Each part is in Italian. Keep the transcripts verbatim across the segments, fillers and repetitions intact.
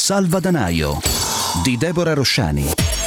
Salvadanaio di Deborah Rosciani.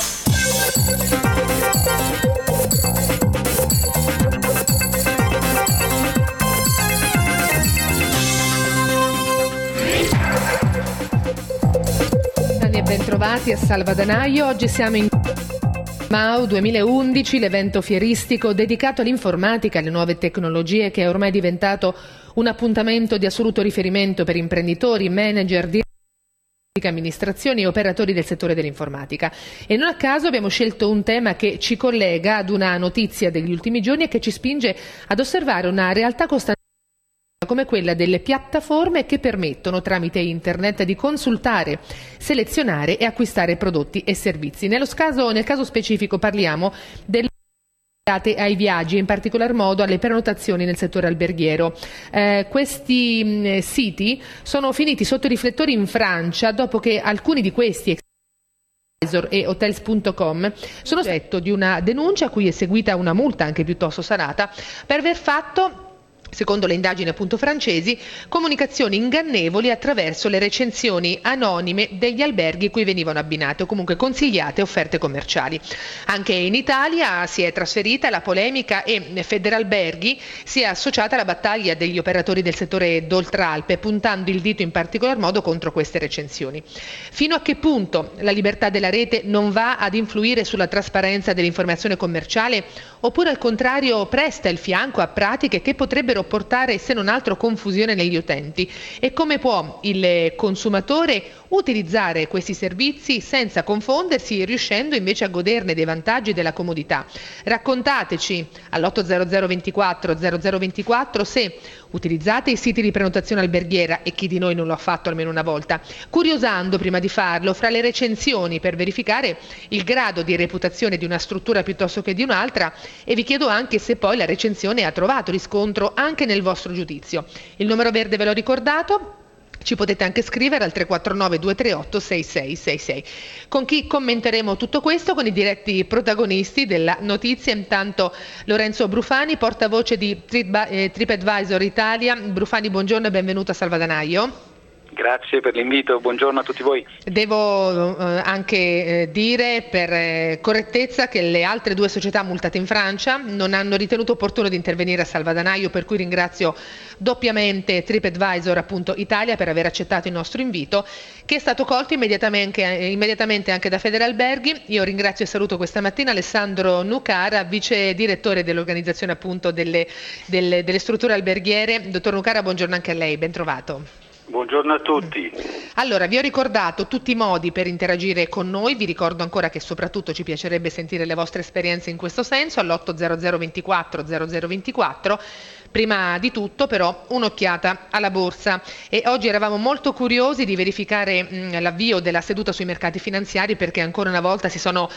E bentrovati a Salvadanaio. Oggi siamo in Mau duemilaundici, l'evento fieristico dedicato all'informatica e alle nuove tecnologie che è ormai diventato un appuntamento di assoluto riferimento per imprenditori, manager, direttori, amministrazioni e operatori del settore dell'informatica. E non a caso abbiamo scelto un tema che ci collega ad una notizia degli ultimi giorni e che ci spinge ad osservare una realtà costante come quella delle piattaforme che permettono tramite internet di consultare, selezionare e acquistare prodotti e servizi. Nello caso, nel caso specifico parliamo delle legate ai viaggi, in particolar modo alle prenotazioni nel settore alberghiero. Eh, questi mh, siti sono finiti sotto i riflettori in Francia dopo che alcuni di questi e hotels punto com sono oggetto di una denuncia a cui è seguita una multa anche piuttosto salata per aver fatto, secondo le indagini appunto francesi, comunicazioni ingannevoli attraverso le recensioni anonime degli alberghi cui venivano abbinate o comunque consigliate offerte commerciali. Anche in Italia si è trasferita la polemica e Federalberghi si è associata alla battaglia degli operatori del settore d'Oltralpe, puntando il dito in particolar modo contro queste recensioni. Fino a che punto la libertà della rete non va ad influire sulla trasparenza dell'informazione commerciale, oppure al contrario presta il fianco a pratiche che potrebbero portare se non altro confusione negli utenti, e come può il consumatore utilizzare questi servizi senza confondersi, riuscendo invece a goderne dei vantaggi e della comodità. Raccontateci all'otto zero zero ventiquattro zero zero ventiquattro se utilizzate i siti di prenotazione alberghiera, e chi di noi non lo ha fatto almeno una volta, curiosando prima di farlo fra le recensioni per verificare il grado di reputazione di una struttura piuttosto che di un'altra, e vi chiedo anche se poi la recensione ha trovato riscontro anche nel vostro giudizio. Il numero verde ve l'ho ricordato. Ci potete anche scrivere al tre quattro nove due tre otto sei sei sei sei. Con chi commenteremo tutto questo? Con i diretti protagonisti della notizia. Intanto Lorenzo Brufani, portavoce di TripAdvisor Italia. Brufani, buongiorno e benvenuto a Salvadanaio. Grazie per l'invito, buongiorno a tutti voi. Devo eh, anche eh, dire per eh, correttezza che le altre due società multate in Francia non hanno ritenuto opportuno di intervenire a Salvadanaio, per cui ringrazio doppiamente TripAdvisor appunto Italia per aver accettato il nostro invito, che è stato colto immediatamente, eh, immediatamente anche da Federalberghi. Io ringrazio e saluto questa mattina Alessandro Nucara, vice direttore dell'organizzazione appunto delle, delle, delle strutture alberghiere. Dottor Nucara, buongiorno anche a lei, ben trovato. Buongiorno a tutti. Allora, vi ho ricordato tutti i modi per interagire con noi, vi ricordo ancora che soprattutto ci piacerebbe sentire le vostre esperienze in questo senso all'otto zero zero ventiquattro zero zero ventiquattro. Prima di tutto però un'occhiata alla borsa, e oggi eravamo molto curiosi di verificare mh, l'avvio della seduta sui mercati finanziari, perché ancora una volta si sono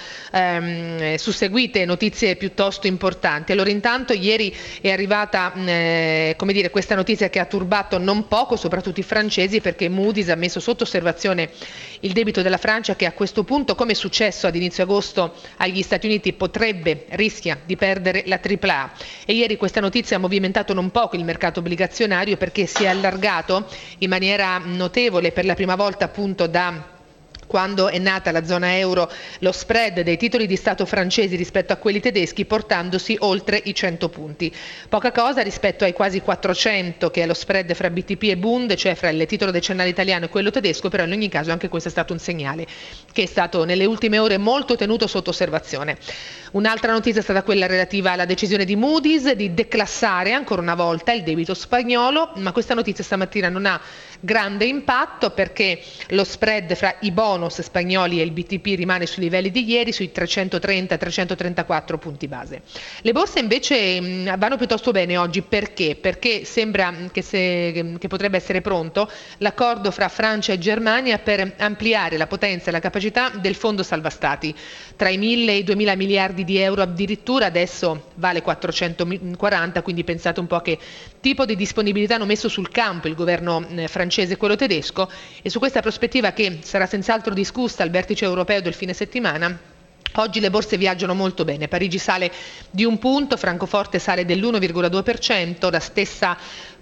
ehm, susseguite notizie piuttosto importanti. Allora, intanto ieri è arrivata mh, eh, come dire, questa notizia che ha turbato non poco soprattutto i francesi, perché Moody's ha messo sotto osservazione il debito della Francia, che a questo punto, come è successo ad inizio agosto agli Stati Uniti, potrebbe, rischia di perdere la tripla A. E ieri questa notizia ha movimentato non poco il mercato obbligazionario, perché si è allargato in maniera notevole per la prima volta appunto da quando è nata la zona euro lo spread dei titoli di Stato francesi rispetto a quelli tedeschi, portandosi oltre i cento punti. Poca cosa rispetto ai quasi quattrocento che è lo spread fra B T P e Bund, cioè fra il titolo decennale italiano e quello tedesco, però in ogni caso anche questo è stato un segnale che è stato nelle ultime ore molto tenuto sotto osservazione. Un'altra notizia è stata quella relativa alla decisione di Moody's di declassare ancora una volta il debito spagnolo, ma questa notizia stamattina non ha grande impatto, perché lo spread fra i bonus spagnoli e il B T P rimane sui livelli di ieri, sui trecentotrenta trecentotrentaquattro punti base. Le borse invece mh, vanno piuttosto bene oggi, perché? Perché sembra che, se, che potrebbe essere pronto l'accordo fra Francia e Germania per ampliare la potenza e la capacità del fondo salva-stati. Tra i mille e i duemila miliardi di euro addirittura, adesso vale quattrocentoquaranta, quindi pensate un po' che tipo di disponibilità hanno messo sul campo il governo eh, francese e quello tedesco, e su questa prospettiva, che sarà senz'altro discussa al vertice europeo del fine settimana, oggi le borse viaggiano molto bene. Parigi sale di un punto, Francoforte sale dell'uno virgola due per cento, la stessa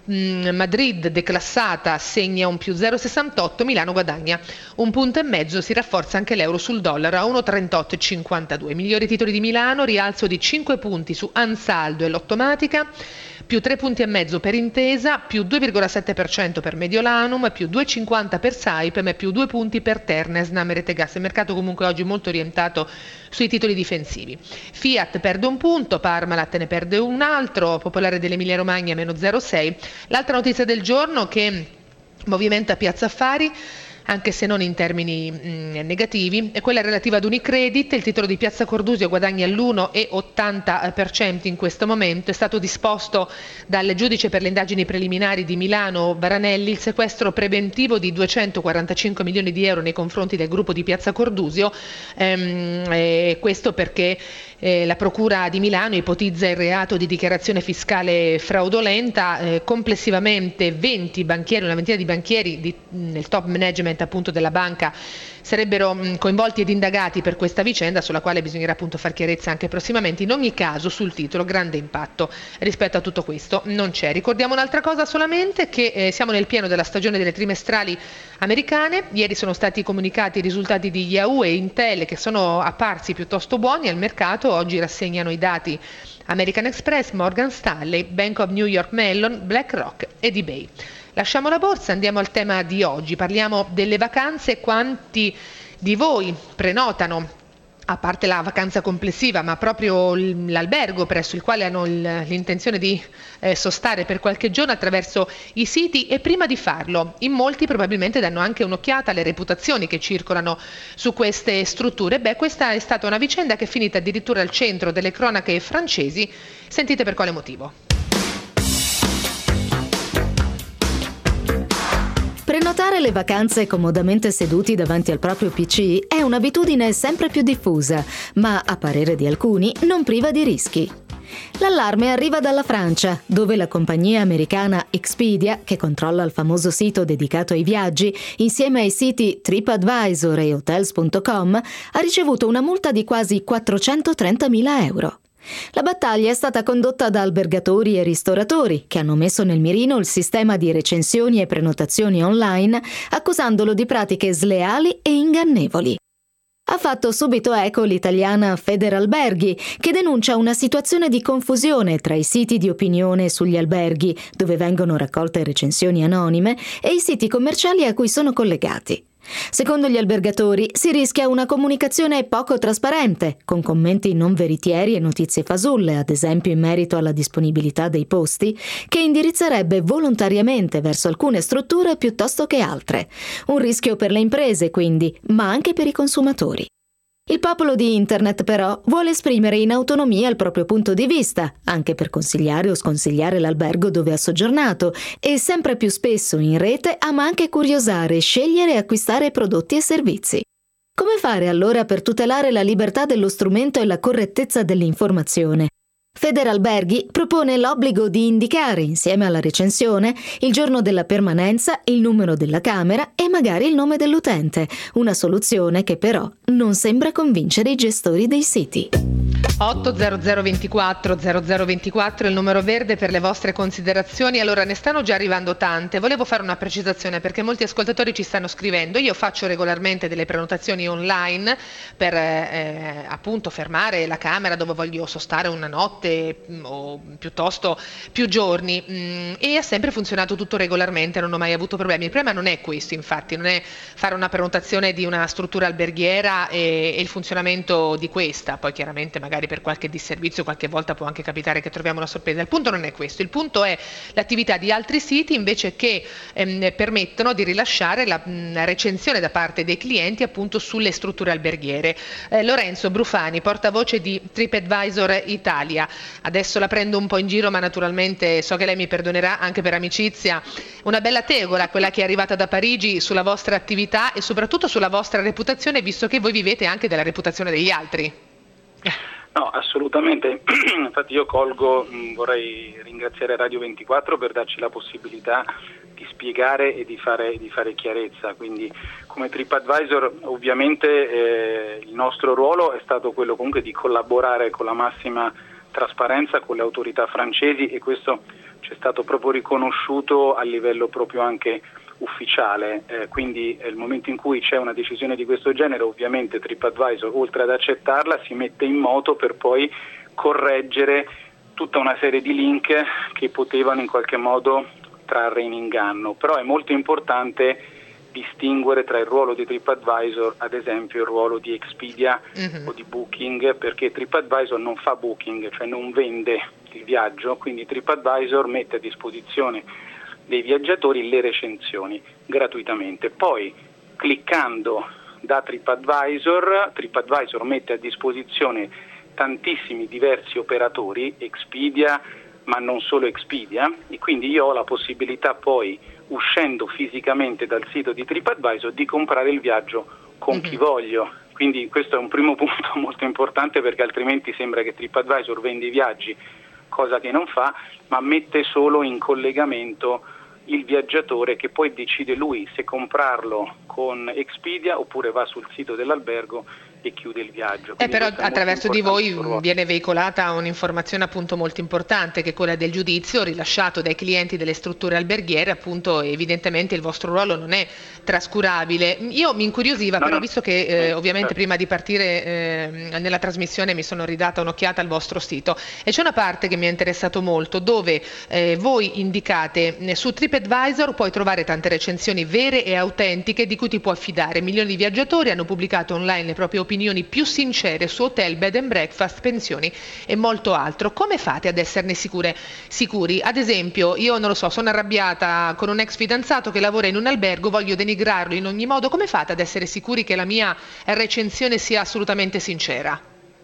Madrid declassata segna un più zero virgola sessantotto, Milano guadagna un punto e mezzo, si rafforza anche l'euro sul dollaro a uno virgola trentotto cinquantadue. Migliori titoli di Milano, rialzo di cinque punti su Ansaldo e Lottomatica, più tre punti e mezzo per Intesa, più due virgola sette per cento per Mediolanum, più due virgola cinquanta per Saipem e più due punti per Terna, Snam e Rete Gas. Il mercato comunque oggi molto orientato sui titoli difensivi. Fiat perde un punto, Parmalat ne perde un altro, Popolare dell'Emilia Romagna meno zero virgola sei. L'altra notizia del giorno che movimenta Piazza Affari, anche se non in termini mh, negativi, è quella relativa ad Unicredit. Il titolo di Piazza Cordusio guadagna l'uno virgola ottanta per cento in questo momento. È stato disposto dal giudice per le indagini preliminari di Milano Baranelli il sequestro preventivo di duecentoquarantacinque milioni di euro nei confronti del gruppo di Piazza Cordusio, ehm, e questo perché eh, la Procura di Milano ipotizza il reato di dichiarazione fiscale fraudolenta. Eh, complessivamente venti banchieri, una ventina di banchieri di, nel top management appunto della banca sarebbero mh, coinvolti ed indagati per questa vicenda, sulla quale bisognerà appunto far chiarezza anche prossimamente. In ogni caso sul titolo grande impatto rispetto a tutto questo non c'è. Ricordiamo un'altra cosa solamente, che eh, siamo nel pieno della stagione delle trimestrali americane. Ieri sono stati comunicati i risultati di Yahoo e Intel, che sono apparsi piuttosto buoni al mercato. Oggi rassegnano i dati American Express, Morgan Stanley, Bank of New York Mellon, BlackRock ed eBay. Lasciamo la borsa, andiamo al tema di oggi, parliamo delle vacanze. Quanti di voi prenotano, a parte la vacanza complessiva, ma proprio l'albergo presso il quale hanno il, l'intenzione di eh, sostare per qualche giorno attraverso i siti? E prima di farlo, in molti probabilmente danno anche un'occhiata alle reputazioni che circolano su queste strutture. Beh, questa è stata una vicenda che è finita addirittura al centro delle cronache francesi. Sentite per quale motivo. Prenotare le vacanze comodamente seduti davanti al proprio P C è un'abitudine sempre più diffusa, ma a parere di alcuni non priva di rischi. L'allarme arriva dalla Francia, dove la compagnia americana Expedia, che controlla il famoso sito dedicato ai viaggi, insieme ai siti TripAdvisor e Hotels punto com, ha ricevuto una multa di quasi quattrocentotrentamila euro. La battaglia è stata condotta da albergatori e ristoratori che hanno messo nel mirino il sistema di recensioni e prenotazioni online, accusandolo di pratiche sleali e ingannevoli. Ha fatto subito eco l'italiana Federalberghi, che denuncia una situazione di confusione tra i siti di opinione sugli alberghi, dove vengono raccolte recensioni anonime, e i siti commerciali a cui sono collegati. Secondo gli albergatori si rischia una comunicazione poco trasparente, con commenti non veritieri e notizie fasulle, ad esempio in merito alla disponibilità dei posti, che indirizzerebbe volontariamente verso alcune strutture piuttosto che altre. Un rischio per le imprese, quindi, ma anche per i consumatori. Il popolo di Internet, però, vuole esprimere in autonomia il proprio punto di vista, anche per consigliare o sconsigliare l'albergo dove ha soggiornato, e sempre più spesso in rete ama anche curiosare, scegliere e acquistare prodotti e servizi. Come fare allora per tutelare la libertà dello strumento e la correttezza dell'informazione? Federalberghi propone l'obbligo di indicare, insieme alla recensione, il giorno della permanenza, il numero della camera e magari il nome dell'utente, una soluzione che però non sembra convincere i gestori dei siti. otto zero zero ventiquattro zero zero ventiquattro è il numero verde per le vostre considerazioni. Allora, ne stanno già arrivando tante. Volevo fare una precisazione perché molti ascoltatori ci stanno scrivendo. Io faccio regolarmente delle prenotazioni online per eh, appunto fermare la camera dove voglio sostare una notte o piuttosto più giorni, mm, e ha sempre funzionato tutto regolarmente, non ho mai avuto problemi. Il problema non è questo, infatti, non è fare una prenotazione di una struttura alberghiera e, e il funzionamento di questa. Poi chiaramente magari per qualche disservizio qualche volta può anche capitare che troviamo una sorpresa. Il punto non è questo, il punto è l'attività di altri siti invece che ehm, permettono di rilasciare la, la recensione da parte dei clienti appunto sulle strutture alberghiere. Eh, Lorenzo Brufani, portavoce di TripAdvisor Italia. Adesso la prendo un po' in giro, ma naturalmente so che lei mi perdonerà anche per amicizia. Una bella tegola quella che è arrivata da Parigi sulla vostra attività e soprattutto sulla vostra reputazione, visto che voi vivete anche della reputazione degli altri. No, assolutamente. Infatti io colgo, mh, vorrei ringraziare Radio ventiquattro per darci la possibilità di spiegare e di fare, di fare chiarezza. Quindi come TripAdvisor ovviamente eh, il nostro ruolo è stato quello comunque di collaborare con la massima trasparenza con le autorità francesi, e questo c'è stato proprio riconosciuto a livello proprio anche ufficiale, eh, quindi nel momento in cui c'è una decisione di questo genere, ovviamente TripAdvisor, oltre ad accettarla, si mette in moto per poi correggere tutta una serie di link che potevano in qualche modo trarre in inganno. Però è molto importante distinguere tra il ruolo di TripAdvisor, ad esempio il ruolo di Expedia mm-hmm. o di Booking, perché TripAdvisor non fa booking, cioè non vende il viaggio, quindi TripAdvisor mette a disposizione dei viaggiatori le recensioni gratuitamente. Poi cliccando da TripAdvisor, TripAdvisor mette a disposizione tantissimi diversi operatori, Expedia, ma non solo Expedia, e quindi io ho la possibilità poi, uscendo fisicamente dal sito di TripAdvisor, di comprare il viaggio con mm-hmm. chi voglio. Quindi questo è un primo punto molto importante, perché altrimenti sembra che TripAdvisor vende i viaggi, cosa che non fa, ma mette solo in collegamento il viaggiatore, che poi decide lui se comprarlo con Expedia oppure va sul sito dell'albergo e chiude il viaggio. Eh, però attraverso di voi viene veicolata un'informazione appunto molto importante, che è quella del giudizio rilasciato dai clienti delle strutture alberghiere. Appunto, evidentemente il vostro ruolo non è trascurabile. Io mi incuriosiva no, però no. visto che eh, ovviamente certo. prima di partire eh, nella trasmissione mi sono ridata un'occhiata al vostro sito, e c'è una parte che mi ha interessato molto, dove eh, voi indicate eh, su TripAdvisor puoi trovare tante recensioni vere e autentiche di cui ti puoi fidare. Milioni di viaggiatori hanno pubblicato online le proprie opinioni più sincere su hotel, bed and breakfast, pensioni e molto altro. Come fate ad esserne sicure, sicuri? Ad esempio, io non lo so, sono arrabbiata con un ex fidanzato che lavora in un albergo, voglio denigrarlo in ogni modo. Come fate ad essere sicuri che la mia recensione sia assolutamente sincera?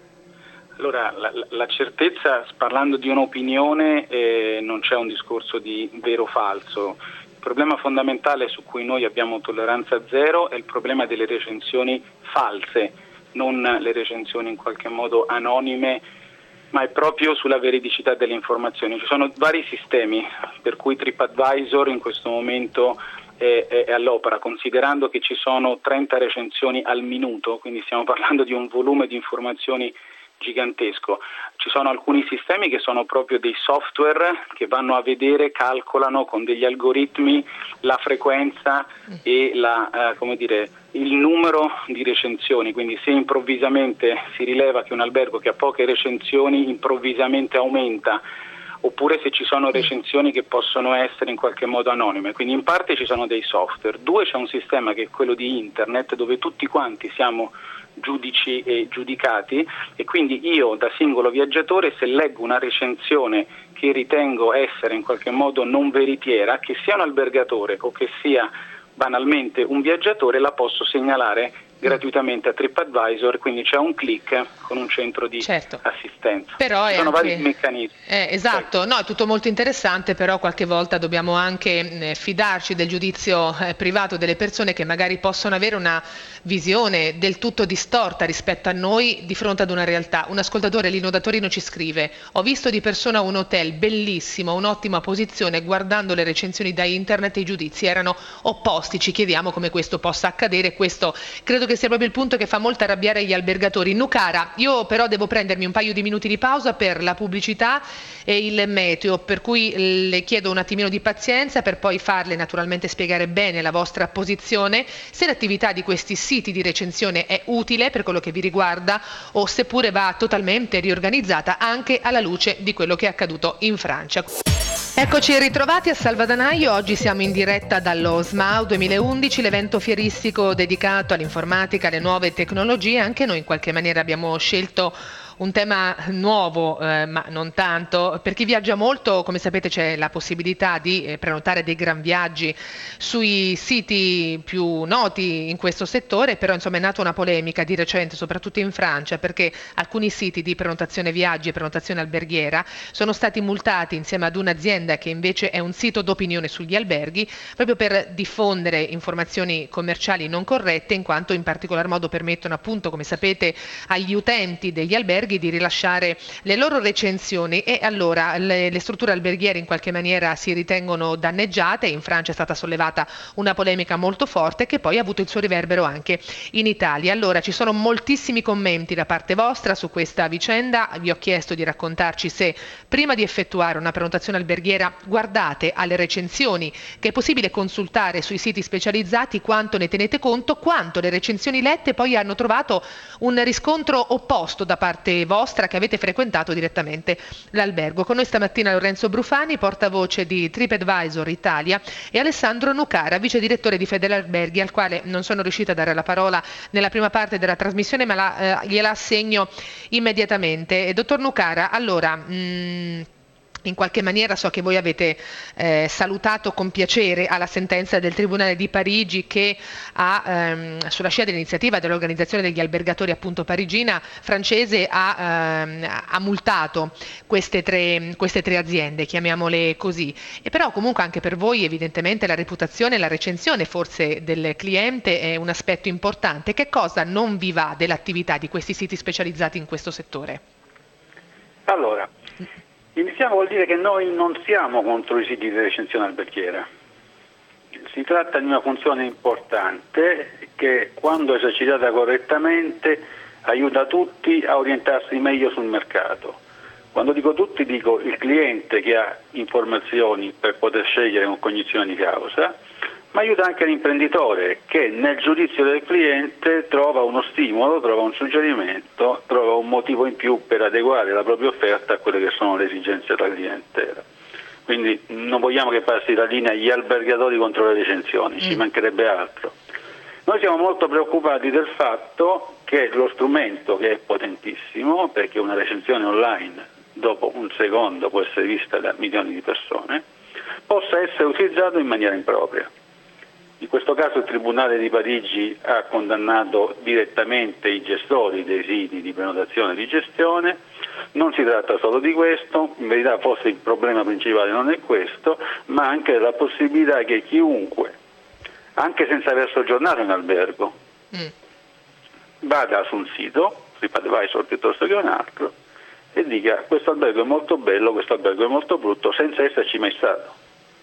Allora, la, la certezza, parlando di un'opinione, eh, non c'è un discorso di vero o falso. Il problema fondamentale su cui noi abbiamo tolleranza zero è il problema delle recensioni false, non le recensioni in qualche modo anonime, ma è proprio sulla veridicità delle informazioni. Ci sono vari sistemi per cui TripAdvisor in questo momento è, è, è all'opera, considerando che ci sono trenta recensioni al minuto, quindi stiamo parlando di un volume di informazioni gigantesco. Ci sono alcuni sistemi che sono proprio dei software che vanno a vedere, calcolano con degli algoritmi la frequenza e la, eh, come dire, il numero di recensioni. Quindi se improvvisamente si rileva che un albergo che ha poche recensioni improvvisamente aumenta, oppure se ci sono recensioni che possono essere in qualche modo anonime. Quindi in parte ci sono dei software. Due, c'è un sistema che è quello di internet, dove tutti quanti siamo giudici e giudicati, e quindi io da singolo viaggiatore, se leggo una recensione che ritengo essere in qualche modo non veritiera, che sia un albergatore o che sia banalmente un viaggiatore, la posso segnalare gratuitamente a TripAdvisor, quindi c'è un click con un centro di certo. assistenza. Però ci sono anche... vari meccanismi. Eh, esatto, no, è tutto molto interessante, però qualche volta dobbiamo anche eh, fidarci del giudizio eh, privato delle persone, che magari possono avere una visione del tutto distorta rispetto a noi di fronte ad una realtà. Un ascoltatore, Lino da Torino, ci scrive: ho visto di persona un hotel bellissimo, un'ottima posizione, guardando le recensioni da internet i giudizi erano opposti. Ci chiediamo come questo possa accadere. Questo credo che sia proprio il punto che fa molto arrabbiare gli albergatori. Nucara, io però devo prendermi un paio di minuti di pausa per la pubblicità e il meteo, per cui le chiedo un attimino di pazienza per poi farle naturalmente spiegare bene la vostra posizione, se l'attività di questi siti di recensione è utile per quello che vi riguarda o seppure va totalmente riorganizzata anche alla luce di quello che è accaduto in Francia. Eccoci ritrovati a Salvadanaio. Oggi siamo in diretta dallo SMAU duemilaundici, l'evento fieristico dedicato all'informatica, alle nuove tecnologie. Anche noi in qualche maniera abbiamo scelto un tema nuovo, eh, ma non tanto. Per chi viaggia molto, come sapete, c'è la possibilità di eh, prenotare dei gran viaggi sui siti più noti in questo settore, però insomma è nata una polemica di recente, soprattutto in Francia, perché alcuni siti di prenotazione viaggi e prenotazione alberghiera sono stati multati insieme ad un'azienda che invece è un sito d'opinione sugli alberghi, proprio per diffondere informazioni commerciali non corrette, in quanto in particolar modo permettono appunto, come sapete, agli utenti degli alberghi alberghi di rilasciare le loro recensioni e allora le, le strutture alberghiere in qualche maniera si ritengono danneggiate. In Francia è stata sollevata una polemica molto forte che poi ha avuto il suo riverbero anche in Italia. Allora ci sono moltissimi commenti da parte vostra su questa vicenda. Vi ho chiesto di raccontarci se prima di effettuare una prenotazione alberghiera guardate alle recensioni che è possibile consultare sui siti specializzati, quanto ne tenete conto, quanto le recensioni lette poi hanno trovato un riscontro opposto da parte vostra che avete frequentato direttamente l'albergo. Con noi stamattina Lorenzo Brufani, portavoce di TripAdvisor Italia, e Alessandro Nucara, vice direttore di Federalberghi, al quale non sono riuscita a dare la parola nella prima parte della trasmissione, ma la, eh, gliela assegno immediatamente. E, dottor Nucara, allora mh, in qualche maniera so che voi avete eh, salutato con piacere alla sentenza del Tribunale di Parigi che ha, ehm, sulla scia dell'iniziativa dell'organizzazione degli albergatori appunto parigina francese, ha, ehm, ha multato queste tre, queste tre aziende, chiamiamole così. E però comunque anche per voi evidentemente la reputazione, la recensione forse del cliente è un aspetto importante. Che cosa non vi va dell'attività di questi siti specializzati in questo settore? Allora, iniziamo col dire che noi non siamo contro i siti di recensione alberghiera. Si tratta di una funzione importante che, quando esercitata correttamente, aiuta tutti a orientarsi meglio sul mercato. Quando dico tutti, dico il cliente che ha informazioni per poter scegliere con cognizione di causa, ma aiuta anche l'imprenditore che nel giudizio del cliente trova uno stimolo, trova un suggerimento, trova un motivo in più per adeguare la propria offerta a quelle che sono le esigenze della clientela. Quindi non vogliamo che passi la linea gli albergatori contro le recensioni, mm. ci mancherebbe altro. Noi siamo molto preoccupati del fatto che lo strumento, che è potentissimo, perché una recensione online dopo un secondo può essere vista da milioni di persone, possa essere utilizzato in maniera impropria. In questo caso il Tribunale di Parigi ha condannato direttamente i gestori dei siti di prenotazione e di gestione. Non si tratta solo di questo, in verità forse il problema principale non è questo, ma anche la possibilità che chiunque, anche senza aver soggiornato in albergo, mm. vada su un sito, TripAdvisor piuttosto che un altro, e dica questo albergo è molto bello, questo albergo è molto brutto, senza esserci mai stato.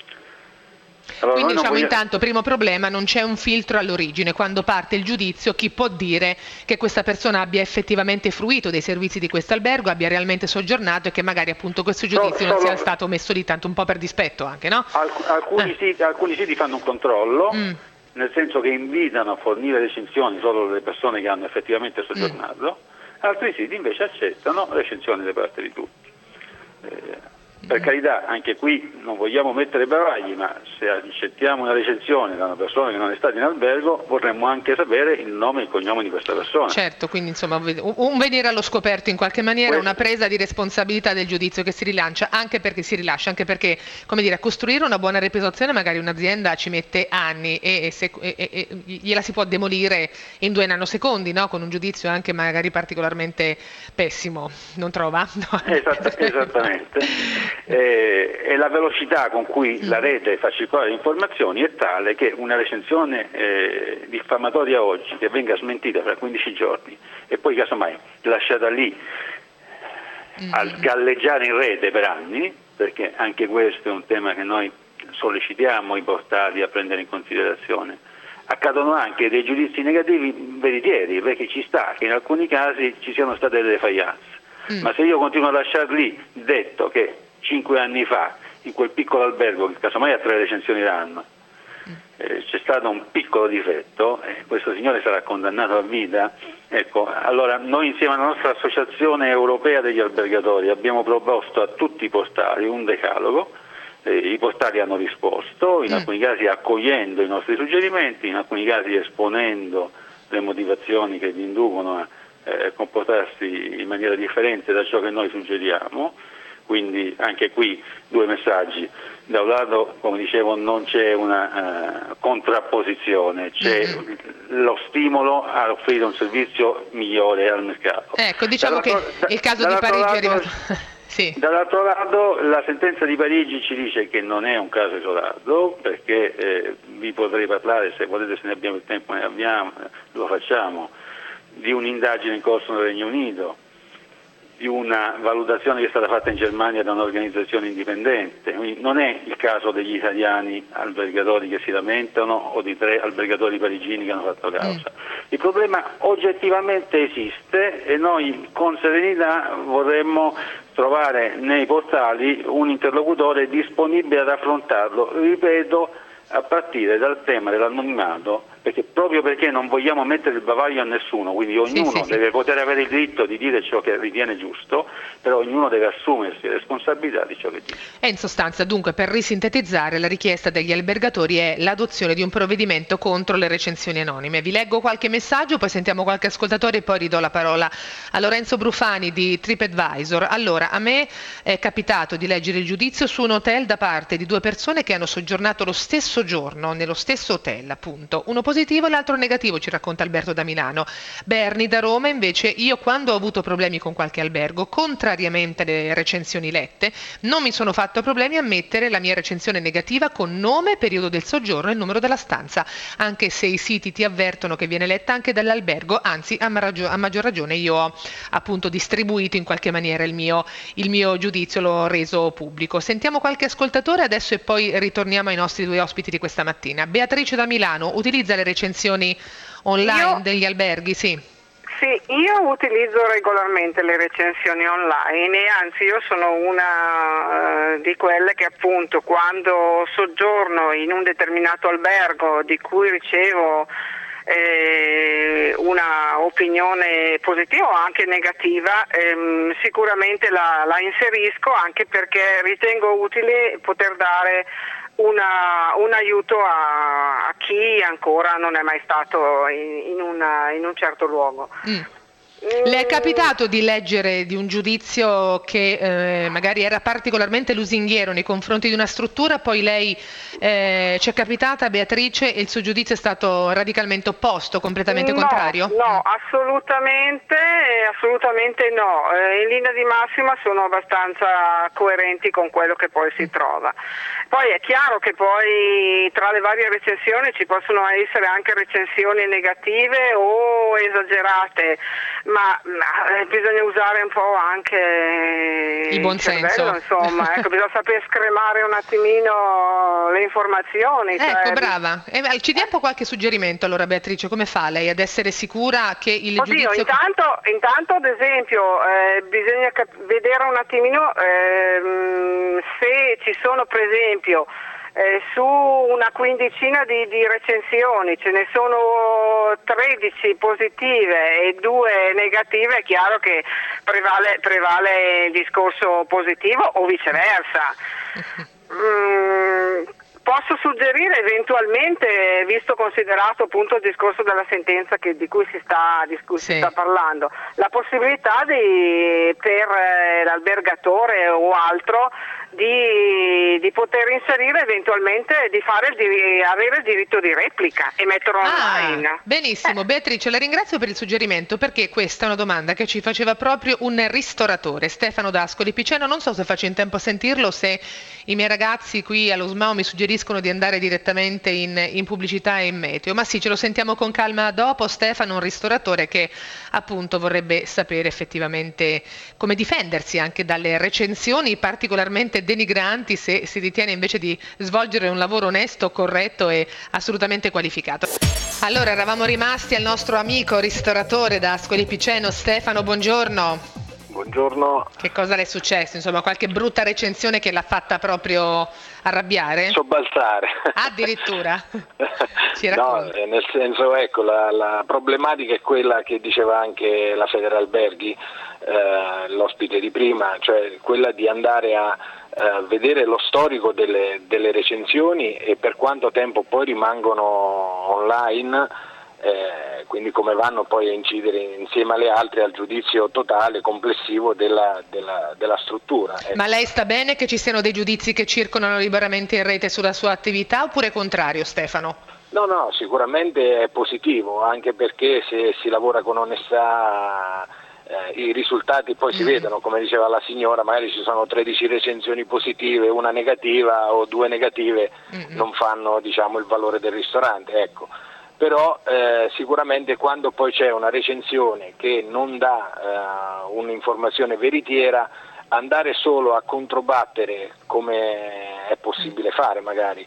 Allora, Quindi diciamo vogliamo... intanto, primo problema, non c'è un filtro all'origine. Quando parte il giudizio, chi può dire che questa persona abbia effettivamente fruito dei servizi di questo albergo, abbia realmente soggiornato e che magari appunto questo giudizio no, non sia stato messo lì tanto un po' per dispetto anche, no? Alc- alcuni, eh. siti, alcuni siti fanno un controllo, mm. nel senso che invitano a fornire recensioni solo le persone che hanno effettivamente soggiornato, mm. altri siti invece accettano recensioni da parte di tutti. Eh, Per carità, anche qui non vogliamo mettere bavagli, ma se accettiamo una recensione da una persona che non è stata in albergo, vorremmo anche sapere il nome e il cognome di questa persona. Certo, quindi insomma un venire allo scoperto in qualche maniera, una presa di responsabilità del giudizio che si rilancia, anche perché si rilascia, anche perché, come dire, a costruire una buona reputazione magari un'azienda ci mette anni e, e, se, e, e gliela si può demolire in due nanosecondi, no? Con un giudizio anche magari particolarmente pessimo, non trova? No. Esatt- esattamente. Eh, e la velocità con cui la rete fa circolare le informazioni è tale che una recensione eh, diffamatoria oggi che venga smentita fra quindici giorni e poi casomai lasciata lì a galleggiare in rete per anni, perché anche questo è un tema che noi sollecitiamo i portali a prendere in considerazione, accadono anche dei giudizi negativi veritieri, perché ci sta che in alcuni casi ci siano state delle defaillance. Mm. Ma se io continuo a lasciar lì detto che cinque anni fa in quel piccolo albergo, che casomai ha tre recensioni l'anno, eh, c'è stato un piccolo difetto, eh, questo signore sarà condannato a vita, ecco, allora noi insieme alla nostra associazione europea degli albergatori abbiamo proposto a tutti i portali un decalogo, eh, i portali hanno risposto, in mm. alcuni casi accogliendo i nostri suggerimenti, in alcuni casi esponendo le motivazioni che vi inducono a eh, comportarsi in maniera differente da ciò che noi suggeriamo. Quindi anche qui due messaggi. Da un lato, come dicevo, non c'è una uh, contrapposizione, c'è mm-hmm. lo stimolo a offrire un servizio migliore al mercato. Ecco, diciamo che da, il caso di Parigi lato, è arrivato... sì. Dall'altro lato la sentenza di Parigi ci dice che non è un caso isolato, perché eh, vi potrei parlare, se volete, se ne abbiamo il tempo ne abbiamo, lo facciamo, di un'indagine in corso nel Regno Unito, di una valutazione che è stata fatta in Germania da un'organizzazione indipendente. Quindi non è il caso degli italiani albergatori che si lamentano o di tre albergatori parigini che hanno fatto causa. Mm. Il problema oggettivamente esiste e noi con serenità vorremmo trovare nei portali un interlocutore disponibile ad affrontarlo, ripeto, a partire dal tema dell'anonimato, perché proprio perché non vogliamo mettere il bavaglio a nessuno, quindi ognuno sì, sì, deve sì. poter avere il diritto di dire ciò che ritiene giusto, però ognuno deve assumersi responsabilità di ciò che dice. E in sostanza, dunque, per risintetizzare, la richiesta degli albergatori è l'adozione di un provvedimento contro le recensioni anonime. Vi leggo qualche messaggio, poi sentiamo qualche ascoltatore e poi ridò la parola a Lorenzo Brufani di TripAdvisor. Allora, a me è capitato di leggere il giudizio su un hotel da parte di due persone che hanno soggiornato lo stesso giorno nello stesso hotel, appunto. Uno positivo e l'altro negativo, ci racconta Alberto da Milano. Berni da Roma, invece, io quando ho avuto problemi con qualche albergo, contrariamente alle recensioni lette, non mi sono fatto problemi a mettere la mia recensione negativa con nome, periodo del soggiorno e numero della stanza, anche se i siti ti avvertono che viene letta anche dall'albergo, anzi a, maggior, a maggior ragione io ho appunto distribuito in qualche maniera il mio, il mio giudizio, l'ho reso pubblico. Sentiamo qualche ascoltatore adesso e poi ritorniamo ai nostri due ospiti di questa mattina. Beatrice da Milano utilizza le recensioni online io, degli alberghi, sì. Sì, io utilizzo regolarmente le recensioni online e anzi io sono una uh, di quelle che appunto quando soggiorno in un determinato albergo di cui ricevo eh, una opinione positiva o anche negativa, ehm, sicuramente la, la inserisco, anche perché ritengo utile poter dare Una, un aiuto a, a chi ancora non è mai stato in, in, una, in un certo luogo. Mm. Le è capitato di leggere di un giudizio che eh, magari era particolarmente lusinghiero nei confronti di una struttura, poi lei eh, ci è capitata, Beatrice, e il suo giudizio è stato radicalmente opposto, completamente no, contrario? No, assolutamente, assolutamente no. Eh, in linea di massima sono abbastanza coerenti con quello che poi si trova. Poi è chiaro che poi tra le varie recensioni ci possono essere anche recensioni negative o esagerate, ma, ma eh, bisogna usare un po' anche il buon cervello, senso, insomma, ecco, bisogna saper scremare un attimino le informazioni. Ecco, cioè... brava. Eh, ci dia un po' qualche suggerimento allora, Beatrice, come fa lei ad essere sicura che il Oddio, giudizio... Intanto, intanto ad esempio eh, bisogna cap- vedere un attimino ehm, se ci sono per esempio Eh, su una quindicina di, di recensioni ce ne sono tredici positive e due negative, è chiaro che prevale, prevale il discorso positivo o viceversa. Mm, posso suggerire eventualmente, visto considerato appunto il discorso della sentenza che, di cui si sta, di cui sì. si sta parlando, la possibilità di, per eh, l'albergatore o altro Di, di poter inserire eventualmente, di fare il, di avere il diritto di replica e metterlo ah, online. Benissimo, eh. Beatrice, la ringrazio per il suggerimento, perché questa è una domanda che ci faceva proprio un ristoratore, Stefano D'Ascoli Piceno. Non so se faccio in tempo a sentirlo, se i miei ragazzi qui allo S M A O mi suggeriscono di andare direttamente in, in pubblicità e in meteo, ma sì, ce lo sentiamo con calma dopo. Stefano, un ristoratore che appunto vorrebbe sapere effettivamente come difendersi anche dalle recensioni particolarmente denigranti, se si ritiene invece di svolgere un lavoro onesto, corretto e assolutamente qualificato. Allora, eravamo rimasti al nostro amico ristoratore da Ascoli Piceno, Stefano, buongiorno. Buongiorno. Che cosa le è successo? Insomma, qualche brutta recensione che l'ha fatta proprio arrabbiare? Sobbalzare. Addirittura? Ci no, nel senso, ecco, la, la problematica è quella che diceva anche la Federalberghi, eh, l'ospite di prima, cioè quella di andare a Uh, vedere lo storico delle, delle recensioni e per quanto tempo poi rimangono online, eh, quindi come vanno poi a incidere insieme alle altre al giudizio totale, complessivo della, della, della struttura. Ecco. Ma lei sta bene che ci siano dei giudizi che circolano liberamente in rete sulla sua attività, oppure contrario, Stefano? No, no, sicuramente è positivo, anche perché se si lavora con onestà Eh, i risultati poi si mm. vedono, come diceva la signora, magari ci sono tredici recensioni positive, una negativa o due negative, mm. non fanno, diciamo, il valore del ristorante, ecco. però eh, sicuramente quando poi c'è una recensione che non dà eh, un'informazione veritiera, andare solo a controbattere, come è possibile fare magari,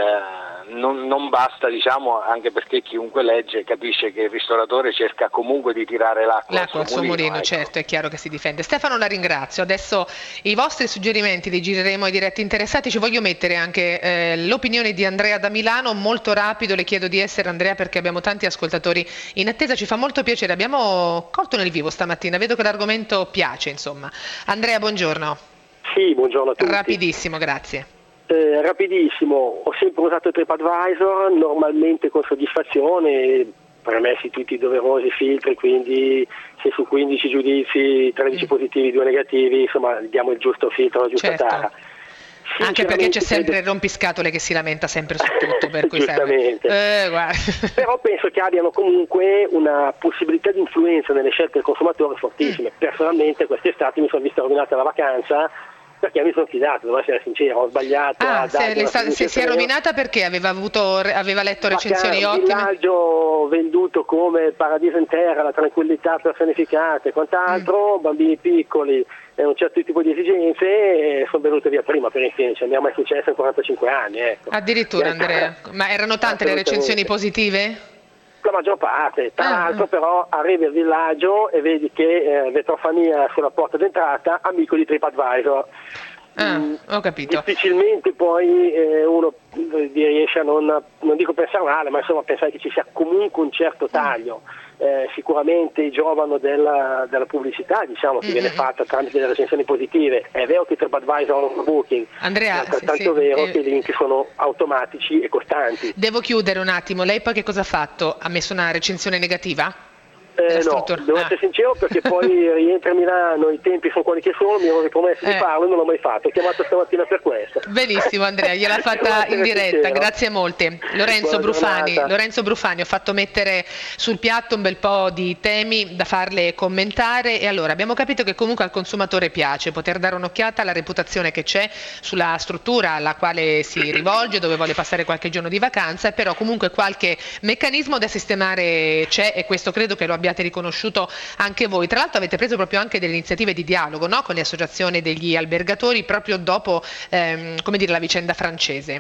eh, non, non basta, diciamo, anche perché chiunque legge capisce che il ristoratore cerca comunque di tirare l'acqua, l'acqua al suo mulino, mulino ecco. Certo, è chiaro che si difende. Stefano, la ringrazio. Adesso i vostri suggerimenti li gireremo ai diretti interessati. Ci voglio mettere anche eh, l'opinione di Andrea da Milano, molto rapido, le chiedo di essere, Andrea, perché abbiamo tanti ascoltatori in attesa, ci fa molto piacere, abbiamo colto nel vivo stamattina, vedo che l'argomento piace, insomma. Andrea, buongiorno. Sì, buongiorno a tutti. Rapidissimo, grazie. Eh, rapidissimo, ho sempre usato TripAdvisor, normalmente con soddisfazione, premessi tutti i doverosi filtri, quindi se su quindici giudizi tredici mm. positivi, due negativi, insomma diamo il giusto filtro, la giusta certo. tara. Anche perché c'è sempre il rompiscatole che si lamenta sempre su tutto, per cui giustamente. Eh, Però penso che abbiano comunque una possibilità di influenza nelle scelte del consumatore fortissime. Mm. Personalmente quest'estate mi sono vista rovinata la vacanza, perché mi sono fidato, devo essere sincero, ho sbagliato. Ah, se, sta, se si è rovinata perché aveva, avuto, aveva letto recensioni Vacanza, ottime? Un villaggio venduto come paradiso in terra, la tranquillità personificata e quant'altro, mm. bambini piccoli e un certo tipo di esigenze, e sono venute via prima per insieme, cioè, mi è mai successo in quarantacinque anni. Ecco. Addirittura, Andrea, ma erano tante le recensioni positive? La maggior parte, tra ah, l'altro però arrivi al villaggio e vedi che eh, vetrofania sulla porta d'entrata, amico di TripAdvisor. Ah, mm, ho capito. Difficilmente poi eh, uno riesce a non, non dico pensare male, ma insomma pensare che ci sia comunque un certo taglio. Eh, sicuramente i giovano della, della pubblicità, diciamo, che mm-hmm. viene fatta tramite delle recensioni positive. È vero che TripAdvisor ha un booking, Andrea, ma è altrettanto sì, sì. vero eh, che i link sono automatici e costanti. Devo chiudere un attimo, lei poi che cosa ha fatto? Ha messo una recensione negativa? Eh, no, devo ah. essere sincero, perché poi rientra a Milano, i tempi sono quelli che sono, mi ero ripromesso eh. di farlo e non l'ho mai fatto, ho chiamato stamattina per questo. Benissimo Andrea, gliel'ha fatta in diretta, sincero. Grazie molte. Lorenzo Brufani, Lorenzo Brufani, ho fatto mettere sul piatto un bel po' di temi da farle commentare, e allora abbiamo capito che comunque al consumatore piace poter dare un'occhiata alla reputazione che c'è sulla struttura alla quale si rivolge, dove vuole passare qualche giorno di vacanza, però comunque qualche meccanismo da sistemare c'è, e questo credo che lo abbiate riconosciuto anche voi. Tra l'altro avete preso proprio anche delle iniziative di dialogo, no? Con le associazioni degli albergatori proprio dopo ehm, come dire, la vicenda francese.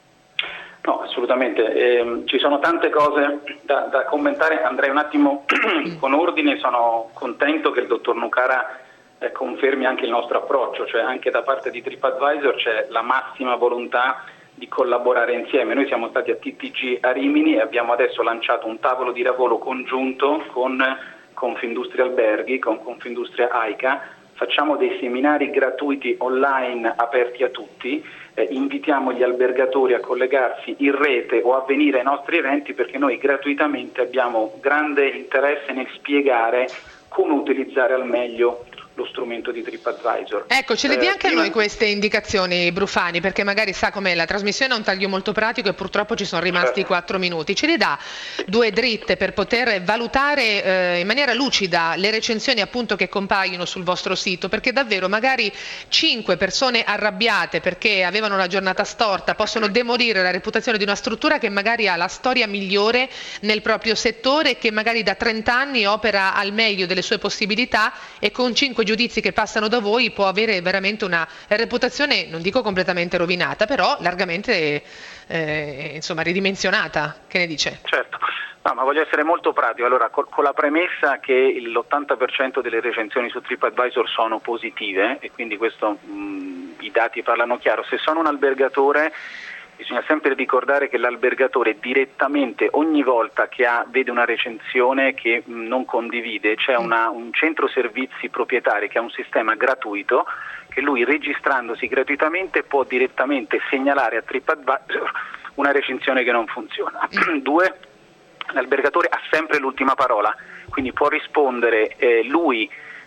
No, assolutamente. Eh, ci sono tante cose da, da commentare. Andrei un attimo con ordine. Sono contento che il dottor Nucara eh, confermi anche il nostro approccio, cioè anche da parte di TripAdvisor c'è la massima volontà di collaborare insieme. Noi siamo stati a T T G a Rimini e abbiamo adesso lanciato un tavolo di lavoro congiunto con Confindustria Alberghi, con Confindustria AICA. Facciamo dei seminari gratuiti online aperti a tutti, eh, invitiamo gli albergatori a collegarsi in rete o a venire ai nostri eventi, perché noi gratuitamente abbiamo grande interesse nel spiegare come utilizzare al meglio lo strumento di TripAdvisor. Ecco, ce le dia eh, anche prima... a noi queste indicazioni, Brufani, perché magari sa com'è, la trasmissione ha un taglio molto pratico e purtroppo ci sono rimasti quattro minuti. Ce le dà due dritte per poter valutare eh, in maniera lucida le recensioni appunto che compaiono sul vostro sito, perché davvero magari cinque persone arrabbiate perché avevano la giornata storta possono demolire la reputazione di una struttura che magari ha la storia migliore nel proprio settore e che magari da trenta anni opera al meglio delle sue possibilità, e con cinque giudizi che passano da voi può avere veramente una reputazione, non dico completamente rovinata, però largamente eh, insomma ridimensionata. Che ne dice? Certo, no, ma voglio essere molto pratico. Allora, con, con la premessa che l'ottanta per cento delle recensioni su TripAdvisor sono positive, e quindi questo mh, i dati parlano chiaro. Se sono un albergatore, bisogna sempre ricordare che l'albergatore direttamente, ogni volta che ha, vede una recensione che mh, non condivide, c'è una, un centro servizi proprietari che ha un sistema gratuito che lui, registrandosi gratuitamente, può direttamente segnalare a TripAdvisor una recensione che non funziona. Due, l'albergatore ha sempre l'ultima parola, quindi può rispondere eh, lui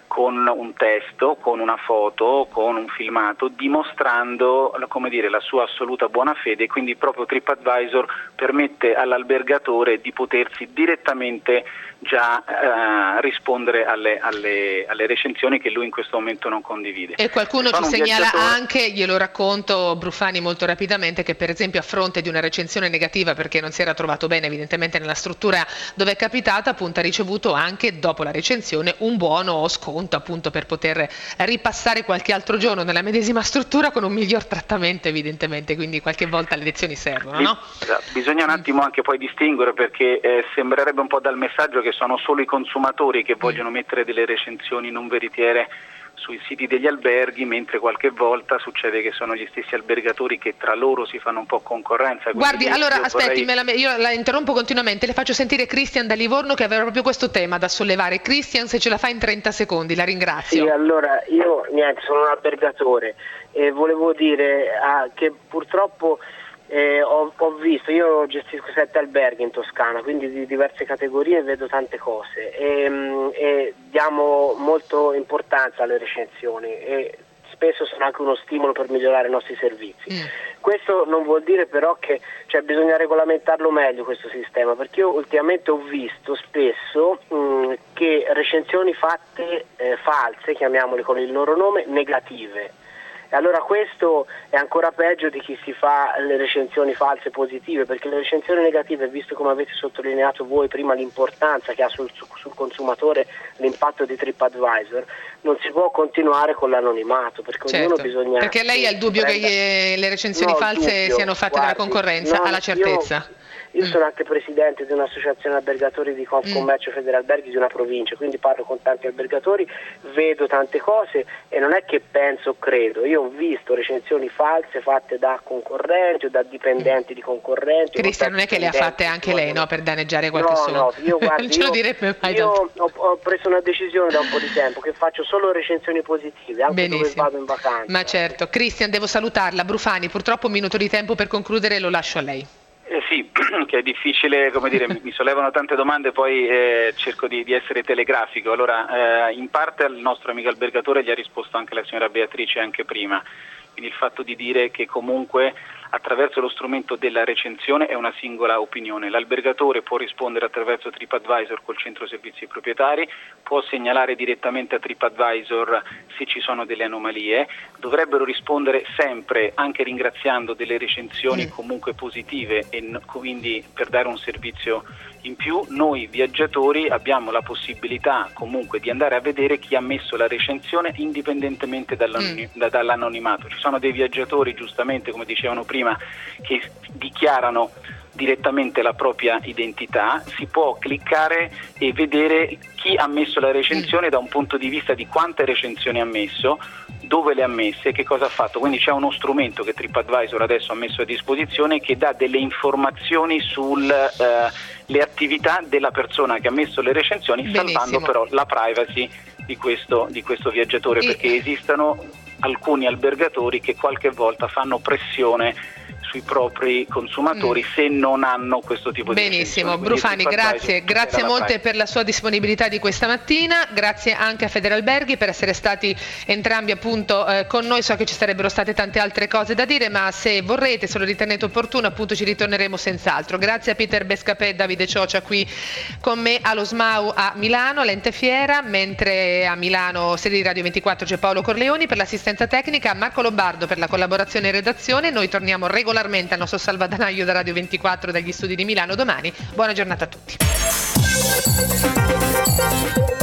con un testo, con una foto, con un filmato, dimostrando, come dire, la sua assoluta buona fede, e quindi proprio TripAdvisor permette all'albergatore di potersi direttamente già eh, rispondere alle, alle, alle recensioni che lui in questo momento non condivide. E qualcuno ci segnala viaggiatore... anche, glielo racconto Brufani molto rapidamente, che per esempio a fronte di una recensione negativa perché non si era trovato bene evidentemente nella struttura dove è capitata, appunto ha ricevuto anche dopo la recensione un buono o sconto appunto per poter ripassare qualche altro giorno nella medesima struttura con un miglior trattamento evidentemente, quindi qualche volta le lezioni servono, no? Bisogna un attimo anche poi distinguere, perché eh, sembrerebbe un po' dal messaggio che sono solo i consumatori che vogliono mettere delle recensioni non veritiere sui siti degli alberghi, mentre qualche volta succede che sono gli stessi albergatori che tra loro si fanno un po' concorrenza. Guardi, allora aspetti, vorrei... me la, io la interrompo continuamente, le faccio sentire Christian da Livorno che aveva proprio questo tema da sollevare. Christian, se ce la fa in trenta secondi, la ringrazio. Sì, allora io niente, sono un albergatore e volevo dire ah, che purtroppo Eh, ho, ho visto, io gestisco sette alberghi in Toscana, quindi di diverse categorie, vedo tante cose e, e diamo molto importanza alle recensioni e spesso sono anche uno stimolo per migliorare i nostri servizi. Mm. Questo non vuol dire però che cioè, bisogna regolamentarlo meglio questo sistema, perché io ultimamente ho visto spesso mh, che recensioni fatte eh, false, chiamiamole con il loro nome, negative. E allora questo è ancora peggio di chi si fa le recensioni false positive, perché le recensioni negative, visto come avete sottolineato voi prima l'importanza che ha sul, sul consumatore l'impatto di TripAdvisor, non si può continuare con l'anonimato, perché certo, ognuno bisogna... Perché lei ha il dubbio prenda... che le recensioni no, false dubbio, siano fatte guardi, dalla concorrenza, no, ha la certezza? Io... Io sono anche presidente di un'associazione albergatori di Confcommercio mm. Federalberghi di una provincia, quindi parlo con tanti albergatori, vedo tante cose e non è che penso o credo, io ho visto recensioni false fatte da concorrenti o da dipendenti mm. di concorrenti. Cristian, non è che le ha fatte anche lei, no, per danneggiare qualche no, solo? No, io guardi, non ce lo direbbe mai. Io ho, ho preso una decisione da un po' di tempo che faccio solo recensioni positive, anche benissimo, dove vado in vacanza. Ma certo, Cristian, devo salutarla. Brufani, purtroppo un minuto di tempo per concludere, lo lascio a lei. Eh sì, che è difficile, come dire, mi sollevano tante domande, poi eh, cerco di, di essere telegrafico. Allora, eh, in parte al nostro amico albergatore gli ha risposto anche la signora Beatrice anche prima, quindi il fatto di dire che comunque attraverso lo strumento della recensione è una singola opinione. L'albergatore può rispondere attraverso TripAdvisor col centro servizi proprietari, può segnalare direttamente a TripAdvisor se ci sono delle anomalie, dovrebbero rispondere sempre anche ringraziando delle recensioni comunque positive e quindi per dare un servizio in più. Noi viaggiatori abbiamo la possibilità comunque di andare a vedere chi ha messo la recensione indipendentemente dall'anoni- mm. da, dall'anonimato. Ci sono dei viaggiatori, giustamente come dicevano prima, che dichiarano direttamente la propria identità, si può cliccare e vedere chi ha messo la recensione da un punto di vista di quante recensioni ha messo, dove le ha messe e che cosa ha fatto. Quindi c'è uno strumento che TripAdvisor adesso ha messo a disposizione che dà delle informazioni sulle eh, attività della persona che ha messo le recensioni, benissimo, salvando però la privacy di questo, di questo viaggiatore, e... perché esistono alcuni albergatori che qualche volta fanno pressione sui propri consumatori mm. se non hanno questo tipo di benissimo. Brufani, grazie, grazie molte per la sua disponibilità di questa mattina, grazie anche a Federalberghi per essere stati entrambi appunto eh, con noi. So che ci sarebbero state tante altre cose da dire, ma se vorrete, se lo ritenete opportuno, appunto ci ritorneremo senz'altro. Grazie a Peter Bescapè e Davide Cioccia qui con me allo SMAU a Milano, all'Ente Fiera, mentre a Milano, sede di Radio ventiquattro, c'è Paolo Corleoni per l'assistenza tecnica, Marco Lombardo per la collaborazione e redazione. Noi torniamo regolarmente al nostro salvadanaio da Radio ventiquattro dagli studi di Milano domani. Buona giornata a tutti.